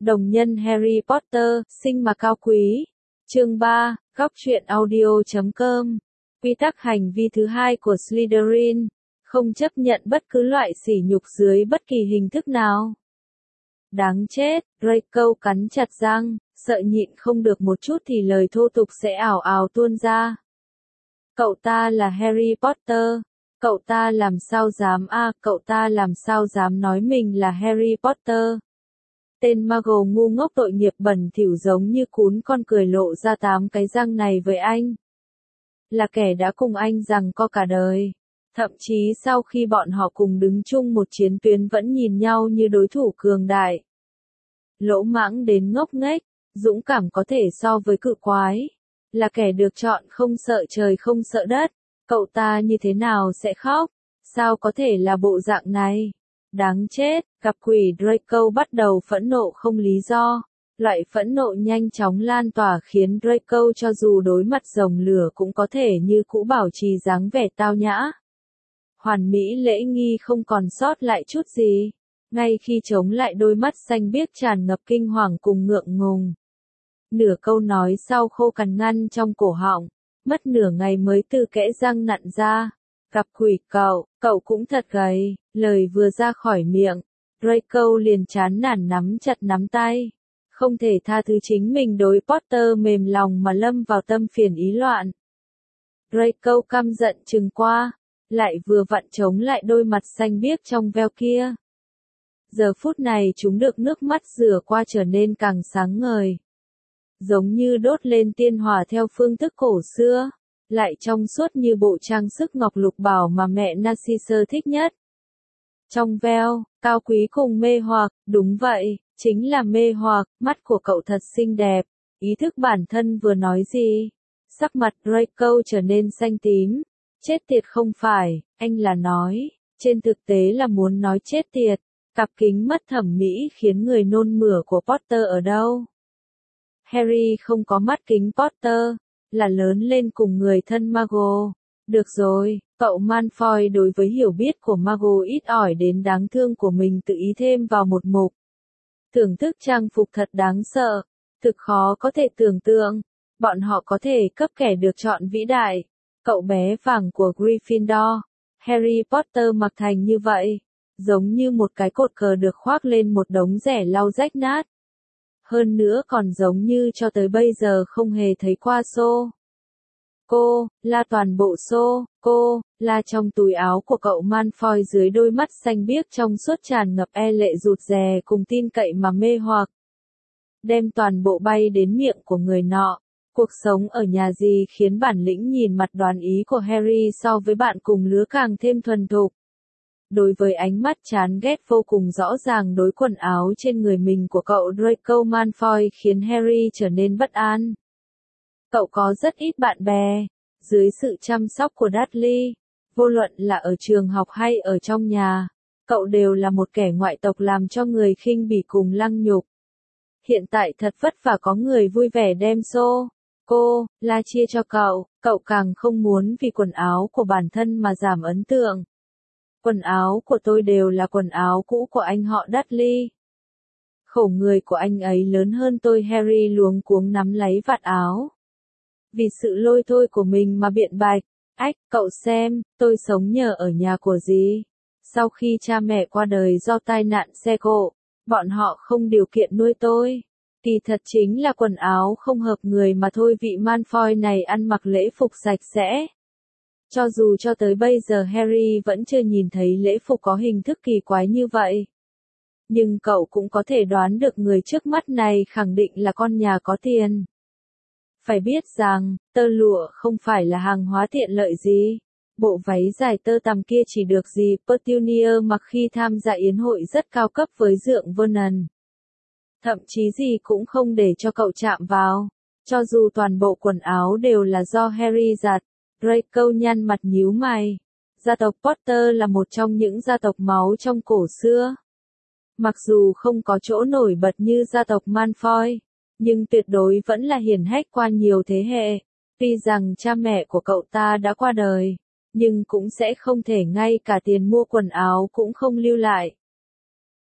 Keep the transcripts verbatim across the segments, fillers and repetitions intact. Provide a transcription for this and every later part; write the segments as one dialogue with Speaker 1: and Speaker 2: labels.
Speaker 1: Đồng nhân Harry Potter, sinh mà cao quý. Chương ba, góc truyện audio chấm com. Quy tắc hành vi thứ hai của Slytherin, không chấp nhận bất cứ loại sỉ nhục dưới bất kỳ hình thức nào. Đáng chết, Draco cắn chặt răng, sợ nhịn không được một chút thì lời thô tục sẽ ào ào tuôn ra. Cậu ta là Harry Potter. Cậu ta làm sao dám a, à, cậu ta làm sao dám nói mình là Harry Potter. Tên Muggle ngu ngốc tội nghiệp bẩn thỉu giống như cún con cười lộ ra tám cái răng này với anh. Là kẻ đã cùng anh giằng co cả đời. Thậm chí sau khi bọn họ cùng đứng chung một chiến tuyến vẫn nhìn nhau như đối thủ cường đại. Lỗ mãng đến ngốc nghếch, dũng cảm có thể so với cự quái. Là kẻ được chọn không sợ trời không sợ đất. Cậu ta như thế nào sẽ khóc? Sao có thể là bộ dạng này? Đáng chết, gặp quỷ Draco bắt đầu phẫn nộ không lý do. Loại phẫn nộ nhanh chóng lan tỏa khiến Draco cho dù đối mặt rồng lửa cũng có thể như cũ bảo trì dáng vẻ tao nhã. Hoàn mỹ lễ nghi không còn sót lại chút gì. Ngay khi chống lại đôi mắt xanh biếc tràn ngập kinh hoàng cùng ngượng ngùng. Nửa câu nói sau khô cằn ngăn trong cổ họng. Mất nửa ngày mới từ kẽ răng nặn ra. Gặp quỷ cậu, cậu cũng thật gầy. Lời vừa ra khỏi miệng, Draco liền chán nản nắm chặt nắm tay. Không thể tha thứ chính mình đối Potter mềm lòng mà lâm vào tâm phiền ý loạn. Draco căm giận chừng qua, lại vừa vặn chống lại đôi mặt xanh biếc trong veo kia. Giờ phút này chúng được nước mắt rửa qua trở nên càng sáng ngời. Giống như đốt lên tiên hỏa theo phương thức cổ xưa, lại trong suốt như bộ trang sức ngọc lục bảo mà mẹ Narcissa thích nhất. Trong veo, cao quý cùng mê hoặc, đúng vậy, chính là mê hoặc, mắt của cậu thật xinh đẹp, ý thức bản thân vừa nói gì. Sắc mặt Draco trở nên xanh tím, chết tiệt không phải, anh là nói, trên thực tế là muốn nói chết tiệt, cặp kính mắt thẩm mỹ khiến người nôn mửa của Potter ở đâu. Harry không có mắt kính Potter, là lớn lên cùng người thân Muggle. Được rồi, cậu Malfoy đối với hiểu biết của Muggle ít ỏi đến đáng thương của mình tự ý thêm vào một mục. Thưởng thức trang phục thật đáng sợ, thực khó có thể tưởng tượng, bọn họ có thể cấp kẻ được chọn vĩ đại. Cậu bé vàng của Gryffindor, Harry Potter mặc thành như vậy, giống như một cái cột cờ được khoác lên một đống rẻ lau rách nát. Hơn nữa còn giống như cho tới bây giờ không hề thấy qua xô. Cô, là toàn bộ xô, cô, là trong túi áo của cậu Malfoy dưới đôi mắt xanh biếc trong suốt tràn ngập e lệ rụt rè cùng tin cậy mà mê hoặc. Đem toàn bộ bay đến miệng của người nọ. Cuộc sống ở nhà gì khiến bản lĩnh nhìn mặt đoán ý của Harry so với bạn cùng lứa càng thêm thuần thục. Đối với ánh mắt chán ghét vô cùng rõ ràng đối quần áo trên người mình của cậu Draco Malfoy khiến Harry trở nên bất an. Cậu có rất ít bạn bè, dưới sự chăm sóc của Dudley, vô luận là ở trường học hay ở trong nhà, cậu đều là một kẻ ngoại tộc làm cho người khinh bỉ cùng lăng nhục. Hiện tại thật vất vả có người vui vẻ đem xô, cô, la chia cho cậu, cậu càng không muốn vì quần áo của bản thân mà giảm ấn tượng. Quần áo của tôi đều là quần áo cũ của anh họ Dudley. Khổ người của anh ấy lớn hơn tôi. Harry luống cuống nắm lấy vạt áo. Vì sự lôi thôi của mình mà biện bạch. Ách, cậu xem, tôi sống nhờ ở nhà của dì. Sau khi cha mẹ qua đời do tai nạn xe cộ, bọn họ không điều kiện nuôi tôi. Kỳ thật chính là quần áo không hợp người mà thôi. Vị Malfoy này ăn mặc lễ phục sạch sẽ. Cho dù cho tới bây giờ Harry vẫn chưa nhìn thấy lễ phục có hình thức kỳ quái như vậy. Nhưng cậu cũng có thể đoán được người trước mắt này khẳng định là con nhà có tiền. Phải biết rằng, tơ lụa không phải là hàng hóa tiện lợi gì. Bộ váy dài tơ tằm kia chỉ được dì Petunia mặc khi tham gia yến hội rất cao cấp với dượng Vernon. Thậm chí dì cũng không để cho cậu chạm vào. Cho dù toàn bộ quần áo đều là do Harry giặt. Draco nhăn mặt nhíu mày. Gia tộc Potter là một trong những gia tộc máu trong cổ xưa. Mặc dù không có chỗ nổi bật như gia tộc Malfoy, nhưng tuyệt đối vẫn là hiển hách qua nhiều thế hệ. Tuy rằng cha mẹ của cậu ta đã qua đời, nhưng cũng sẽ không thể ngay cả tiền mua quần áo cũng không lưu lại.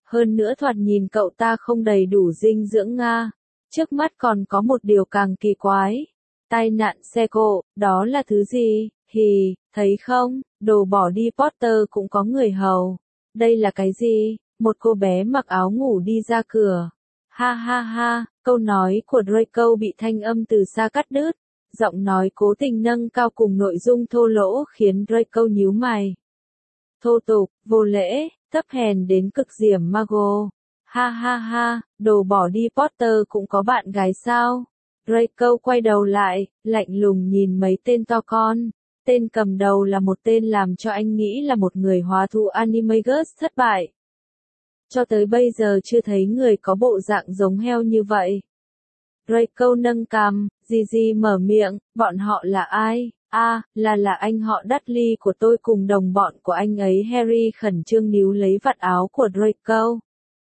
Speaker 1: Hơn nữa thoạt nhìn cậu ta không đầy đủ dinh dưỡng Nga. Trước mắt còn có một điều càng kỳ quái. Tai nạn xe cộ, đó là thứ gì? Hì, thấy không, đồ bỏ đi Potter cũng có người hầu. Đây là cái gì? Một cô bé mặc áo ngủ đi ra cửa. Ha ha ha, câu nói của Draco bị thanh âm từ xa cắt đứt. Giọng nói cố tình nâng cao cùng nội dung thô lỗ khiến Draco nhíu mày. Thô tục, vô lễ, thấp hèn đến cực điểm Mago. Ha ha ha, đồ bỏ đi Potter cũng có bạn gái sao? Draco quay đầu lại, lạnh lùng nhìn mấy tên to con. Tên cầm đầu là một tên làm cho anh nghĩ là một người hóa thú Animagus thất bại. Cho tới bây giờ chưa thấy người có bộ dạng giống heo như vậy. Draco nâng cằm, Gigi mở miệng, bọn họ là ai? A, à, là là anh họ Dudley của tôi cùng đồng bọn của anh ấy. Harry khẩn trương níu lấy vạt áo của Draco.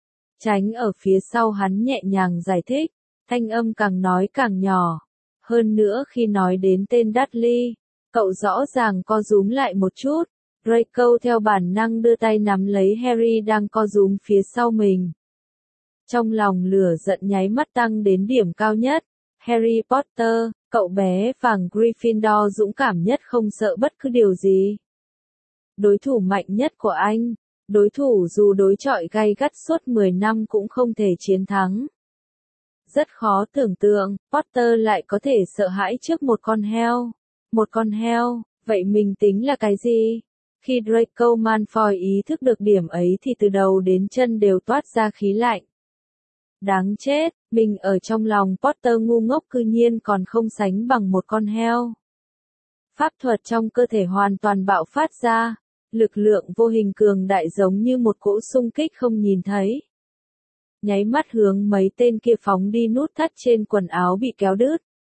Speaker 1: Tránh ở phía sau hắn nhẹ nhàng giải thích, thanh âm càng nói càng nhỏ. Hơn nữa khi nói đến tên Dudley, cậu rõ ràng co rúm lại một chút. Draco theo bản năng đưa tay nắm lấy Harry đang co rúm phía sau mình. Trong lòng lửa giận nháy mắt tăng đến điểm cao nhất. Harry Potter, cậu bé vàng Gryffindor dũng cảm nhất không sợ bất cứ điều gì. Đối thủ mạnh nhất của anh, đối thủ dù đối chọi gay gắt suốt mười năm cũng không thể chiến thắng. Rất khó tưởng tượng, Potter lại có thể sợ hãi trước một con heo. Một con heo, vậy mình tính là cái gì? Khi Draco Malfoy ý thức được điểm ấy thì từ đầu đến chân đều toát ra khí lạnh. Đáng chết, mình ở trong lòng Potter ngu ngốc cư nhiên còn không sánh bằng một con heo. Pháp thuật trong cơ thể hoàn toàn bạo phát ra, lực lượng vô hình cường đại giống như một cỗ xung kích không nhìn thấy. Nháy mắt hướng mấy tên kia phóng đi, nút thắt trên quần áo bị kéo đứt.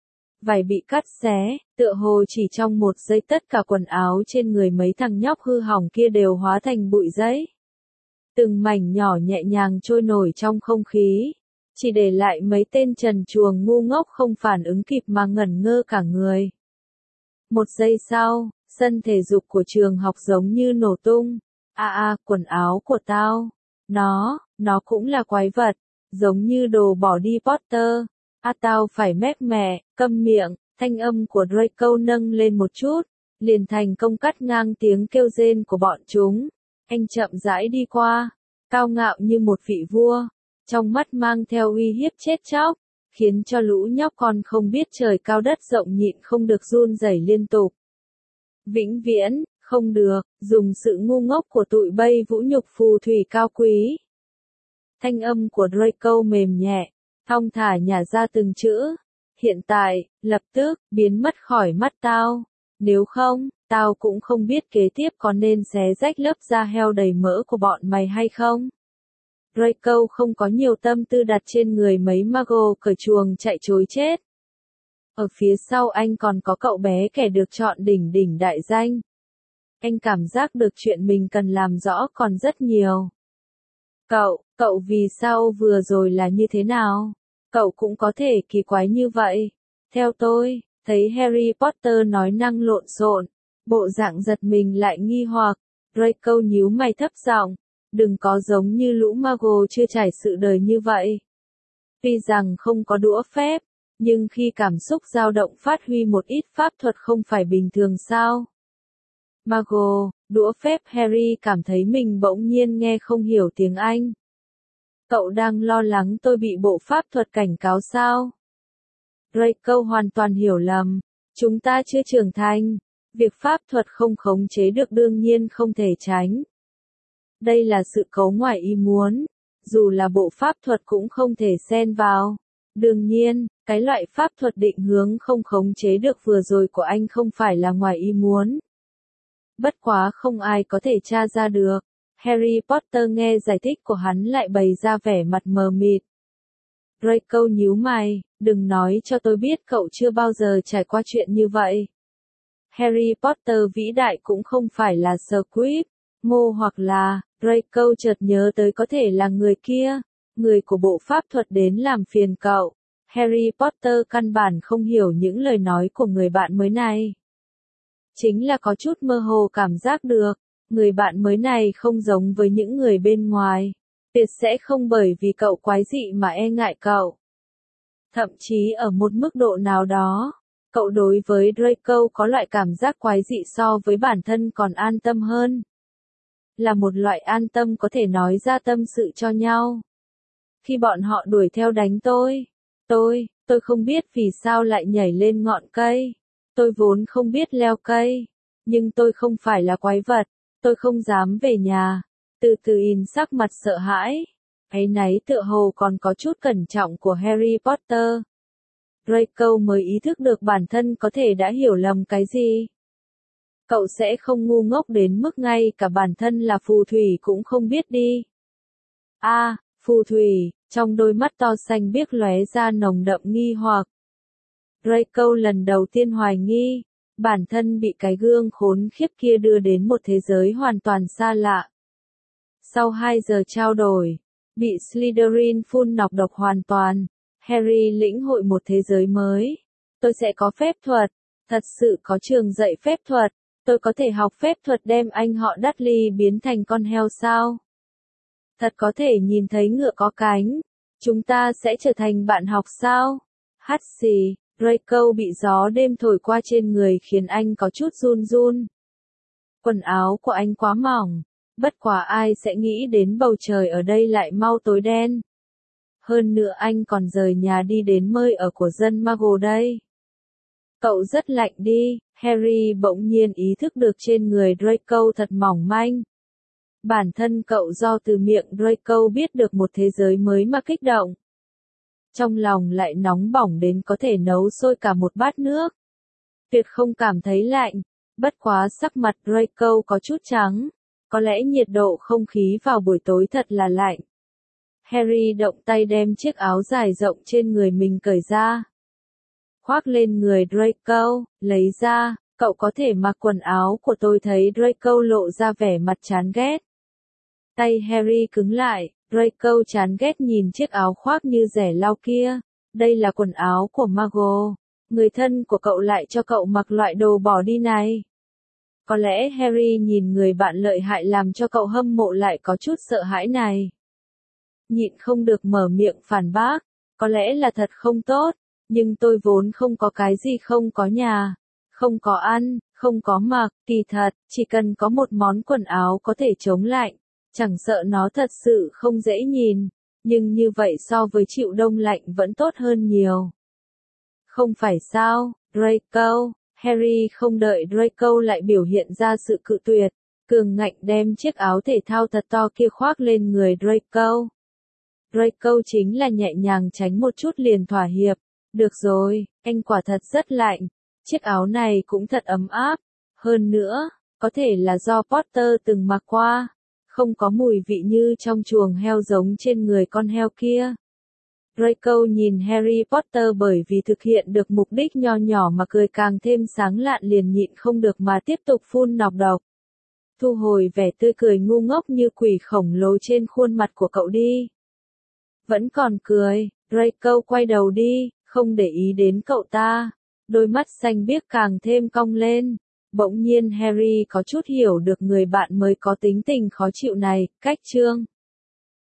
Speaker 1: Vải bị cắt xé, tựa hồ chỉ trong một giây tất cả quần áo trên người mấy thằng nhóc hư hỏng kia đều hóa thành bụi giấy. Từng mảnh nhỏ nhẹ nhàng trôi nổi trong không khí, chỉ để lại mấy tên trần truồng ngu ngốc không phản ứng kịp mà ngẩn ngơ cả người. Một giây sau, sân thể dục của trường học giống như nổ tung. A a, quần áo của tao. Nó, nó cũng là quái vật, giống như đồ bỏ đi Potter. A tao phải mép mẹ, câm miệng, thanh âm của Draco nâng lên một chút, liền thành công cắt ngang tiếng kêu rên của bọn chúng. Anh chậm rãi đi qua, cao ngạo như một vị vua, trong mắt mang theo uy hiếp chết chóc, khiến cho lũ nhóc con không biết trời cao đất rộng nhịn không được run rẩy liên tục. Vĩnh viễn, không được, dùng sự ngu ngốc của tụi bay vũ nhục phù thủy cao quý. Thanh âm của Draco mềm nhẹ, thong thả nhả ra từng chữ. Hiện tại, lập tức, biến mất khỏi mắt tao. Nếu không, tao cũng không biết kế tiếp có nên xé rách lớp da heo đầy mỡ của bọn mày hay không. Draco không có nhiều tâm tư đặt trên người mấy Mago cởi chuồng chạy trối chết. Ở phía sau anh còn có cậu bé kẻ được chọn đỉnh đỉnh đại danh. Anh cảm giác được chuyện mình cần làm rõ còn rất nhiều. Cậu, cậu vì sao vừa rồi là như thế nào? Cậu cũng có thể kỳ quái như vậy. Theo tôi, thấy Harry Potter nói năng lộn xộn, bộ dạng giật mình lại nghi hoặc. Draco nhíu mày thấp giọng, đừng có giống như lũ Mago chưa trải sự đời như vậy. Tuy rằng không có đũa phép, nhưng khi cảm xúc dao động phát huy một ít pháp thuật không phải bình thường sao? Mago, đũa phép. Harry cảm thấy mình bỗng nhiên nghe không hiểu tiếng Anh. Cậu đang lo lắng tôi bị bộ pháp thuật cảnh cáo sao? Draco hoàn toàn hiểu lầm. Chúng ta chưa trưởng thành. Việc pháp thuật không khống chế được đương nhiên không thể tránh. Đây là sự cố ngoài ý muốn. Dù là bộ pháp thuật cũng không thể xen vào. Đương nhiên, cái loại pháp thuật định hướng không khống chế được vừa rồi của anh không phải là ngoài ý muốn. Bất quá không ai có thể tra ra được. Harry Potter nghe giải thích của hắn lại bày ra vẻ mặt mờ mịt. Draco nhíu mày, đừng nói cho tôi biết cậu chưa bao giờ trải qua chuyện như vậy. Harry Potter vĩ đại cũng không phải là Squib, Ngô hoặc là, Draco chợt nhớ tới có thể là người kia, người của bộ pháp thuật đến làm phiền cậu. Harry Potter căn bản không hiểu những lời nói của người bạn mới này. Chính là có chút mơ hồ cảm giác được, người bạn mới này không giống với những người bên ngoài. Tuyệt sẽ không bởi vì cậu quái dị mà e ngại cậu. Thậm chí ở một mức độ nào đó, cậu đối với Draco có loại cảm giác quái dị so với bản thân còn an tâm hơn. Là một loại an tâm có thể nói ra tâm sự cho nhau. Khi bọn họ đuổi theo đánh tôi, tôi, tôi không biết vì sao lại nhảy lên ngọn cây. Tôi vốn không biết leo cây, nhưng tôi không phải là quái vật, tôi không dám về nhà. Từ từ in sắc mặt sợ hãi, áy náy tựa hồ còn có chút cẩn trọng của Harry Potter. Draco mới ý thức được bản thân có thể đã hiểu lầm cái gì. Cậu sẽ không ngu ngốc đến mức ngay cả bản thân là phù thủy cũng không biết đi. A, à, phù thủy, trong đôi mắt to xanh biếc lóe ra nồng đậm nghi hoặc. Draco lần đầu tiên hoài nghi, bản thân bị cái gương khốn khiếp kia đưa đến một thế giới hoàn toàn xa lạ. Sau hai giờ trao đổi, bị Slytherin phun nọc độc hoàn toàn, Harry lĩnh hội một thế giới mới. Tôi sẽ có phép thuật, thật sự có trường dạy phép thuật, tôi có thể học phép thuật đem anh họ Dudley biến thành con heo sao? Thật có thể nhìn thấy ngựa có cánh, chúng ta sẽ trở thành bạn học sao? Hắt xì, Draco bị gió đêm thổi qua trên người khiến anh có chút run run. Quần áo của anh quá mỏng, bất quá ai sẽ nghĩ đến bầu trời ở đây lại mau tối đen. Hơn nữa anh còn rời nhà đi đến nơi ở của dân Muggle đây. Cậu rất lạnh đi, Harry bỗng nhiên ý thức được trên người Draco thật mỏng manh. Bản thân cậu do từ miệng Draco biết được một thế giới mới mà kích động. Trong lòng lại nóng bỏng đến có thể nấu sôi cả một bát nước. Tuyệt không cảm thấy lạnh, bất quá sắc mặt Draco có chút trắng, có lẽ nhiệt độ không khí vào buổi tối thật là lạnh. Harry động tay đem chiếc áo dài rộng trên người mình cởi ra. Khoác lên người Draco, lấy ra, cậu có thể mặc quần áo của tôi thấy Draco lộ ra vẻ mặt chán ghét. Tay Harry cứng lại, Draco chán ghét nhìn chiếc áo khoác như rẻ lau kia. Đây là quần áo của Muggle, người thân của cậu lại cho cậu mặc loại đồ bỏ đi này. Có lẽ Harry nhìn người bạn lợi hại làm cho cậu hâm mộ lại có chút sợ hãi này. Nhịn không được mở miệng phản bác, có lẽ là thật không tốt, nhưng tôi vốn không có cái gì không có nhà, không có ăn, không có mặc, kỳ thật, chỉ cần có một món quần áo có thể chống lạnh, chẳng sợ nó thật sự không dễ nhìn, nhưng như vậy so với chịu đông lạnh vẫn tốt hơn nhiều. Không phải sao, Draco, Harry không đợi Draco lại biểu hiện ra sự cự tuyệt, cường ngạnh đem chiếc áo thể thao thật to kia khoác lên người Draco. Draco chính là nhẹ nhàng tránh một chút liền thỏa hiệp. Được rồi, anh quả thật rất lạnh. Chiếc áo này cũng thật ấm áp. Hơn nữa, có thể là do Potter từng mặc qua. Không có mùi vị như trong chuồng heo giống trên người con heo kia. Draco nhìn Harry Potter bởi vì thực hiện được mục đích nho nhỏ mà cười càng thêm sáng lạn liền nhịn không được mà tiếp tục phun nọc độc. Thu hồi vẻ tươi cười ngu ngốc như quỷ khổng lồ trên khuôn mặt của cậu đi. Vẫn còn cười, Draco quay đầu đi, không để ý đến cậu ta. Đôi mắt xanh biếc càng thêm cong lên. Bỗng nhiên Harry có chút hiểu được người bạn mới có tính tình khó chịu này, cách chương.